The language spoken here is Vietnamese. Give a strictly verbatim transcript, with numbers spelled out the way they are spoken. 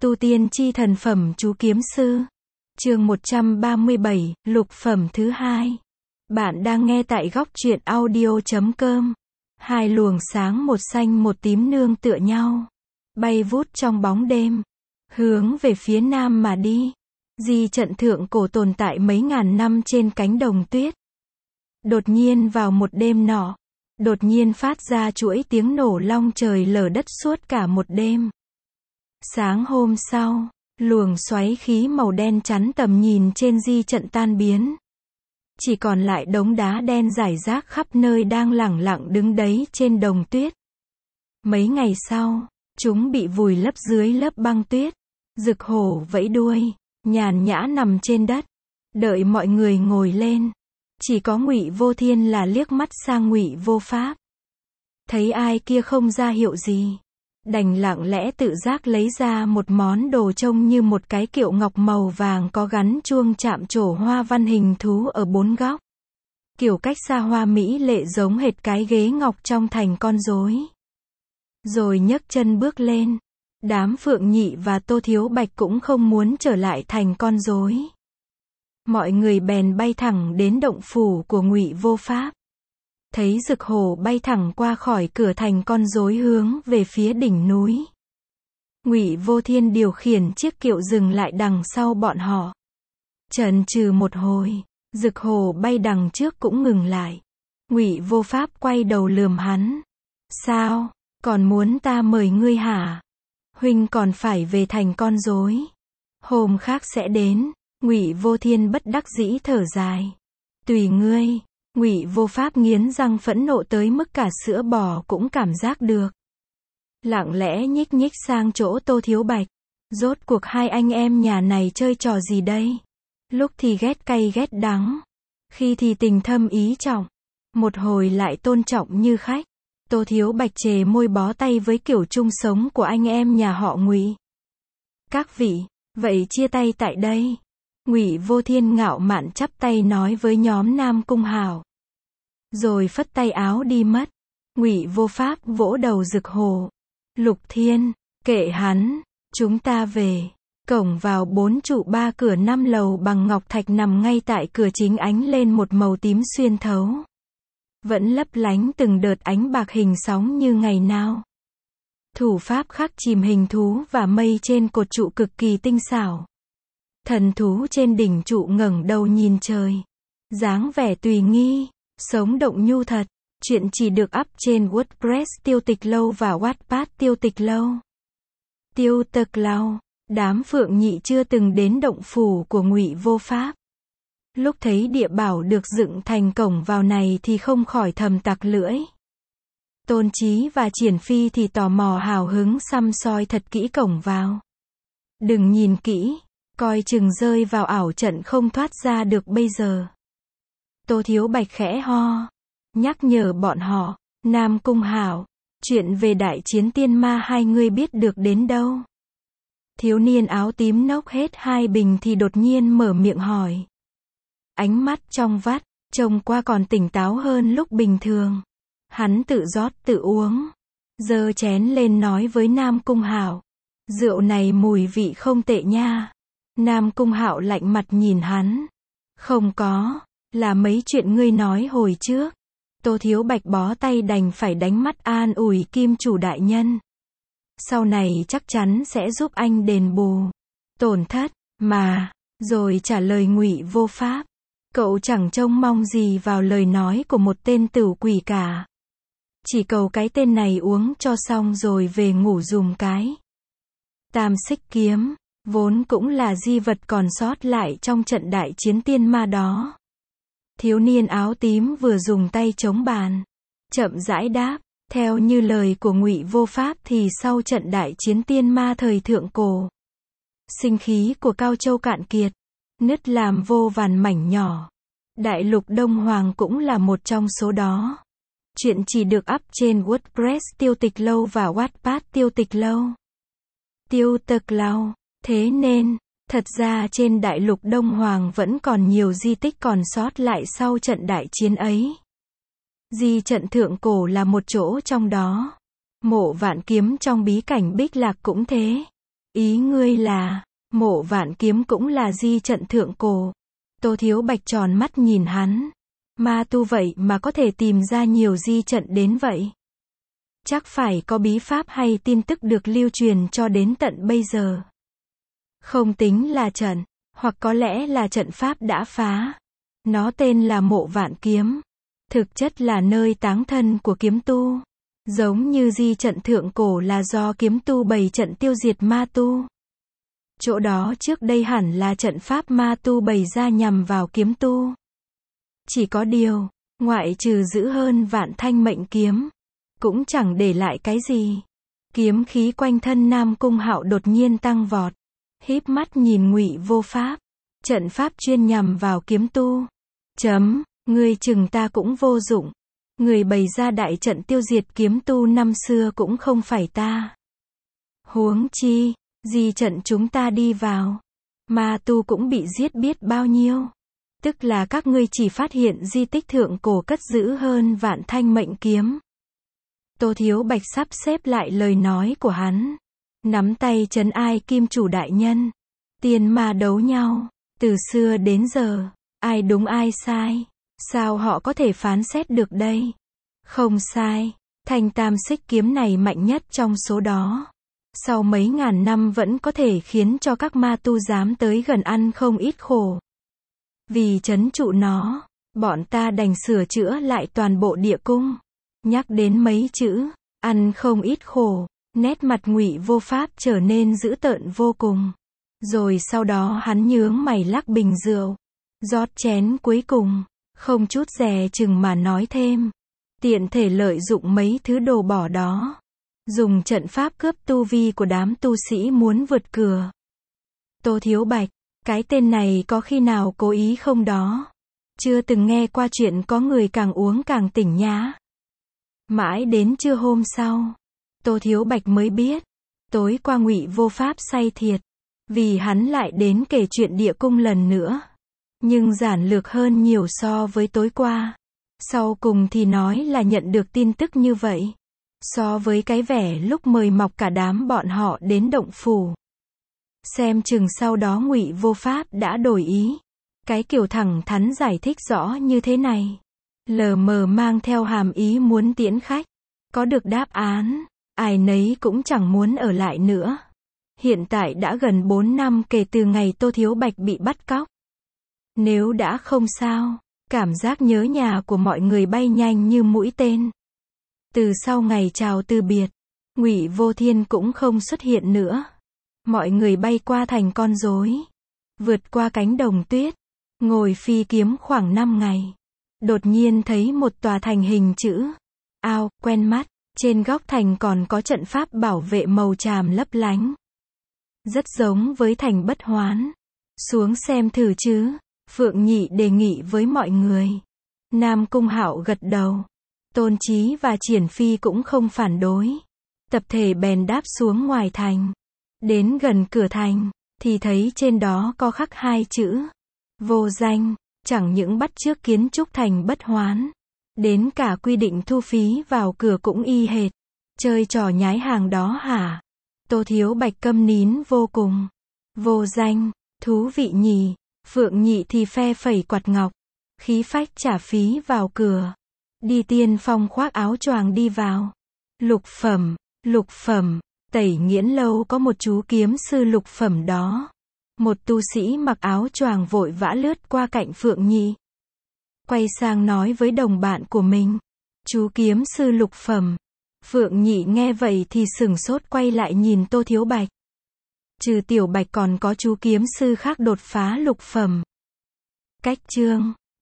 Tu tiên chi thần phẩm chú kiếm sư. Chương một trăm ba mươi bảy, lục phẩm thứ hai. Bạn đang nghe tại góc truyện audio chấm com. Hai luồng sáng một xanh một tím nương tựa nhau, bay vút trong bóng đêm, hướng về phía nam mà đi. Di trận thượng cổ tồn tại mấy ngàn năm trên cánh đồng tuyết. Đột nhiên vào một đêm nọ, đột nhiên phát ra chuỗi tiếng nổ long trời lở đất suốt cả một đêm. Sáng hôm sau, luồng xoáy khí màu đen chắn tầm nhìn trên di trận tan biến. Chỉ còn lại đống đá đen rải rác khắp nơi đang lẳng lặng đứng đấy trên đồng tuyết. Mấy ngày sau, chúng bị vùi lấp dưới lớp băng tuyết. Rực hổ vẫy đuôi, nhàn nhã nằm trên đất, đợi mọi người ngồi lên. Chỉ có Ngụy Vô Thiên là liếc mắt sang Ngụy Vô Pháp. Thấy ai kia không ra hiệu gì, đành lặng lẽ tự giác lấy ra một món đồ trông như một cái kiệu ngọc màu vàng có gắn chuông chạm trổ hoa văn hình thú ở bốn góc. Kiểu cách xa hoa mỹ lệ giống hệt cái ghế ngọc trong thành con rối. Rồi nhấc chân bước lên. Đám Phượng Nhị và Tô Thiếu Bạch cũng không muốn trở lại thành con rối. Mọi người bèn bay thẳng đến động phủ của Ngụy Vô Pháp. Thấy Rực hổ bay thẳng qua khỏi cửa thành con rối hướng về phía đỉnh núi. Ngụy Vô Thiên điều khiển chiếc kiệu dừng lại đằng sau bọn họ. Chần chừ một hồi, Rực hổ bay đằng trước cũng ngừng lại. Ngụy Vô Pháp quay đầu lườm hắn. Sao, còn muốn ta mời ngươi hả? Huynh còn phải về thành con rối. Hôm khác sẽ đến. Ngụy Vô Thiên bất đắc dĩ thở dài. Tùy ngươi. Ngụy Vô Pháp nghiến răng phẫn nộ tới mức cả sữa bò cũng cảm giác được. Lặng lẽ nhích nhích sang chỗ Tô Thiếu Bạch. Rốt cuộc hai anh em nhà này chơi trò gì đây? Lúc thì ghét cay ghét đắng, khi thì tình thâm ý trọng, một hồi lại tôn trọng như khách. Tô Thiếu Bạch chề môi bó tay với kiểu chung sống của anh em nhà họ Ngụy. Các vị, vậy chia tay tại đây. Ngụy Vô Thiên ngạo mạn chắp tay nói với nhóm Nam Cung Hảo. Rồi phất tay áo đi mất. Ngụy Vô Pháp vỗ đầu Rực hổ. Lục Thiên, kệ hắn, chúng ta về. Cổng vào bốn trụ ba cửa năm lầu bằng ngọc thạch nằm ngay tại cửa chính ánh lên một màu tím xuyên thấu. Vẫn lấp lánh từng đợt ánh bạc hình sóng như ngày nào. Thủ pháp khắc chìm hình thú và mây trên cột trụ cực kỳ tinh xảo. Thần thú trên đỉnh trụ ngẩng đầu nhìn trời. Dáng vẻ tùy nghi, sống động nhu thật. Chuyện chỉ được up trên WordPress Tiêu Tịch Lâu và Wattpad Tiêu Tịch Lâu. Tiêu Tịch Lâu. Đám Phượng Nhị chưa từng đến động phủ của Ngụy Vô Pháp. Lúc thấy địa bảo được dựng thành cổng vào này thì không khỏi thầm tặc lưỡi. Tôn Chí và Triển Phi thì tò mò hào hứng săm soi thật kỹ cổng vào. Đừng nhìn kỹ, coi chừng rơi vào ảo trận không thoát ra được bây giờ. Tô Thiếu Bạch khẽ ho, nhắc nhở bọn họ. Nam Cung Hảo, chuyện về đại chiến tiên ma hai người biết được đến đâu? Thiếu niên áo tím nốc hết hai bình thì đột nhiên mở miệng hỏi. Ánh mắt trong vắt, trông qua còn tỉnh táo hơn lúc bình thường. Hắn tự rót tự uống, giơ chén lên nói với Nam Cung Hạo. Rượu này mùi vị không tệ nha. Nam Cung Hạo lạnh mặt nhìn hắn. Không có, là mấy chuyện ngươi nói hồi trước. Tô Thiếu Bạch bó tay đành phải đánh mắt an ủi Kim chủ đại nhân. Sau này chắc chắn sẽ giúp anh đền bù tổn thất, mà, rồi trả lời Ngụy Vô Pháp. Cậu chẳng trông mong gì vào lời nói của một tên tửu quỷ cả. Chỉ cầu cái tên này uống cho xong rồi về ngủ dùm cái. Tam xích kiếm, vốn cũng là di vật còn sót lại trong trận đại chiến tiên ma đó. Thiếu niên áo tím vừa dùng tay chống bàn, chậm rãi đáp. Theo như lời của Ngụy Vô Pháp thì sau trận đại chiến tiên ma thời thượng cổ, sinh khí của Cao Châu cạn kiệt, nứt làm vô vàn mảnh nhỏ. Đại lục Đông Hoàng cũng là một trong số đó. Chuyện chỉ được up trên WordPress Tiêu Tịch Lâu và Wattpad Tiêu Tịch Lâu. Tiêu Tịch Lâu. Thế nên, thật ra trên đại lục Đông Hoàng vẫn còn nhiều di tích còn sót lại sau trận đại chiến ấy. Di trận thượng cổ là một chỗ trong đó. Mộ Vạn Kiếm trong bí cảnh Bích Lạc cũng thế. Ý ngươi là, Mộ Vạn Kiếm cũng là di trận thượng cổ. Tô Thiếu Bạch tròn mắt nhìn hắn. Ma tu vậy mà có thể tìm ra nhiều di trận đến vậy. Chắc phải có bí pháp hay tin tức được lưu truyền cho đến tận bây giờ. Không tính là trận, hoặc có lẽ là trận pháp đã phá. Nó tên là Mộ Vạn Kiếm. Thực chất là nơi táng thân của kiếm tu. Giống như di trận thượng cổ là do kiếm tu bày trận tiêu diệt ma tu. Chỗ đó trước đây hẳn là trận pháp ma tu bày ra nhằm vào kiếm tu. Chỉ có điều, ngoại trừ giữ hơn vạn thanh mệnh kiếm, cũng chẳng để lại cái gì. Kiếm khí quanh thân Nam Cung Hạo đột nhiên tăng vọt, híp mắt nhìn Ngụy Vô Pháp. Trận pháp chuyên nhằm vào kiếm tu. Chấm, ngươi chừng ta cũng vô dụng. Người bày ra đại trận tiêu diệt kiếm tu năm xưa cũng không phải ta. Huống chi, di trận chúng ta đi vào, ma tu cũng bị giết biết bao nhiêu. Tức là các ngươi chỉ phát hiện di tích thượng cổ cất giữ hơn vạn thanh mệnh kiếm. Tô Thiếu Bạch sắp xếp lại lời nói của hắn. Nắm tay trấn ai kim chủ đại nhân. Tiên ma đấu nhau, từ xưa đến giờ, ai đúng ai sai. Sao họ có thể phán xét được đây? Không sai, thanh tam xích kiếm này mạnh nhất trong số đó. Sau mấy ngàn năm vẫn có thể khiến cho các ma tu dám tới gần ăn không ít khổ. Vì trấn trụ nó, bọn ta đành sửa chữa lại toàn bộ địa cung. Nhắc đến mấy chữ, ăn không ít khổ, nét mặt Ngụy Vô Pháp trở nên dữ tợn vô cùng. Rồi sau đó hắn nhướng mày lắc bình rượu, rót chén cuối cùng, không chút dè chừng mà nói thêm. Tiện thể lợi dụng mấy thứ đồ bỏ đó. Dùng trận pháp cướp tu vi của đám tu sĩ muốn vượt cửa. Tô Thiếu Bạch, cái tên này có khi nào cố ý không đó? Chưa từng nghe qua chuyện có người càng uống càng tỉnh nhá. Mãi đến trưa hôm sau, Tô Thiếu Bạch mới biết, tối qua Ngụy Vô Pháp say thiệt, vì hắn lại đến kể chuyện địa cung lần nữa. Nhưng giản lược hơn nhiều so với tối qua. Sau cùng thì nói là nhận được tin tức như vậy. So với cái vẻ lúc mời mọc cả đám bọn họ đến động phủ. Xem chừng sau đó Ngụy Vô Pháp đã đổi ý. Cái kiểu thẳng thắn giải thích rõ như thế này, lờ mờ mang theo hàm ý muốn tiễn khách. Có được đáp án, ai nấy cũng chẳng muốn ở lại nữa. Hiện tại đã gần bốn năm kể từ ngày Tô Thiếu Bạch bị bắt cóc. Nếu đã không sao, cảm giác nhớ nhà của mọi người bay nhanh như mũi tên. Từ sau ngày chào từ biệt, Ngụy Vô Thiên cũng không xuất hiện nữa. Mọi người bay qua thành con rối, vượt qua cánh đồng tuyết, ngồi phi kiếm khoảng năm ngày. Đột nhiên thấy một tòa thành hình chữ ao, quen mắt. Trên góc thành còn có trận pháp bảo vệ màu tràm lấp lánh. Rất giống với thành Bất Hoán. Xuống xem thử chứ, Phượng Nhị đề nghị với mọi người. Nam Cung Hạo gật đầu. Tôn Chí và Triển Phi cũng không phản đối. Tập thể bèn đáp xuống ngoài thành. Đến gần cửa thành, thì thấy trên đó có khắc hai chữ vô danh. Chẳng những bắt chước kiến trúc thành Bất Hoán, đến cả quy định thu phí vào cửa cũng y hệt. Chơi trò nhái hàng đó hả? Tô Thiếu Bạch câm nín vô cùng. Vô danh, thú vị nhỉ. Phượng Nhị thì phe phẩy quạt ngọc, khí phách trả phí vào cửa. Đi tiên phong khoác áo choàng đi vào. Lục phẩm, lục phẩm, Tẩy Nghiễn lâu có một chú kiếm sư lục phẩm đó. Một tu sĩ mặc áo choàng vội vã lướt qua cạnh Phượng Nhị. Quay sang nói với đồng bạn của mình. Chú kiếm sư lục phẩm. Phượng Nhị nghe vậy thì sửng sốt quay lại nhìn Tô Thiếu Bạch. Trừ Tiểu Bạch còn có chú kiếm sư khác đột phá lục phẩm. Cách chương